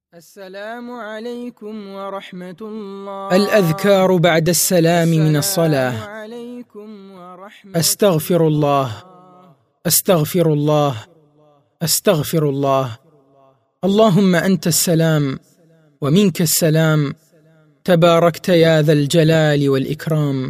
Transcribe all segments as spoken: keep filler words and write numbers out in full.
السلام عليكم ورحمة الله. الأذكار بعد السلام من الصلاة. أستغفر الله، أستغفر الله، أستغفر الله. اللهم أنت السلام ومنك السلام، تباركت يا ذا الجلال والإكرام.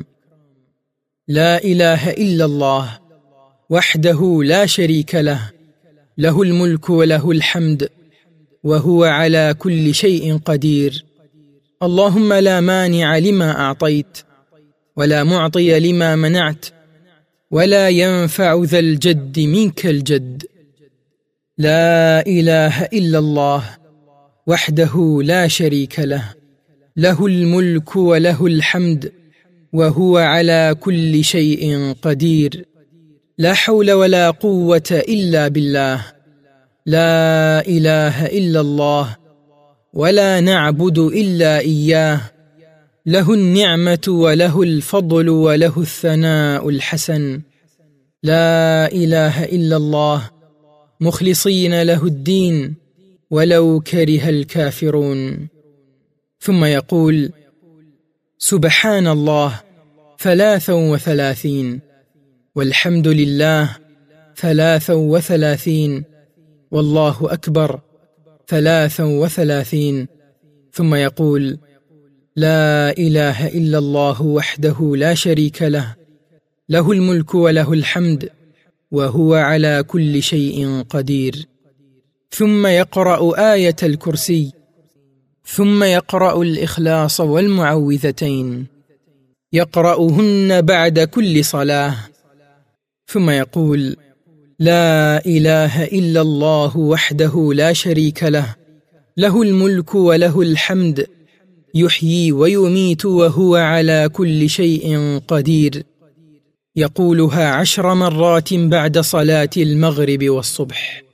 لا إله إلا الله وحده لا شريك له، له الملك وله الحمد وهو على كل شيء قدير. اللهم لا مانع لما أعطيت ولا معطي لما منعت ولا ينفع ذا الجد منك الجد. لا إله إلا الله وحده لا شريك له، له الملك وله الحمد وهو على كل شيء قدير. لا حول ولا قوة إلا بالله. لا إله إلا الله ولا نعبد إلا إياه، له النعمة وله الفضل وله الثناء الحسن. لا إله إلا الله مخلصين له الدين ولو كره الكافرون. ثم يقول: سبحان الله ثلاثا وثلاثين، والحمد لله ثلاثا وثلاثين، والله أكبر ثلاثا وثلاثين. ثم يقول: لا إله إلا الله وحده لا شريك له، له الملك وله الحمد وهو على كل شيء قدير. ثم يقرأ آية الكرسي، ثم يقرأ الإخلاص والمعوذتين، يقرأهن بعد كل صلاة. ثم يقول: لا إله إلا الله وحده لا شريك له، له الملك وله الحمد يحيي ويميت وهو على كل شيء قدير. يقولها عشر مرات بعد صلاة المغرب والصبح.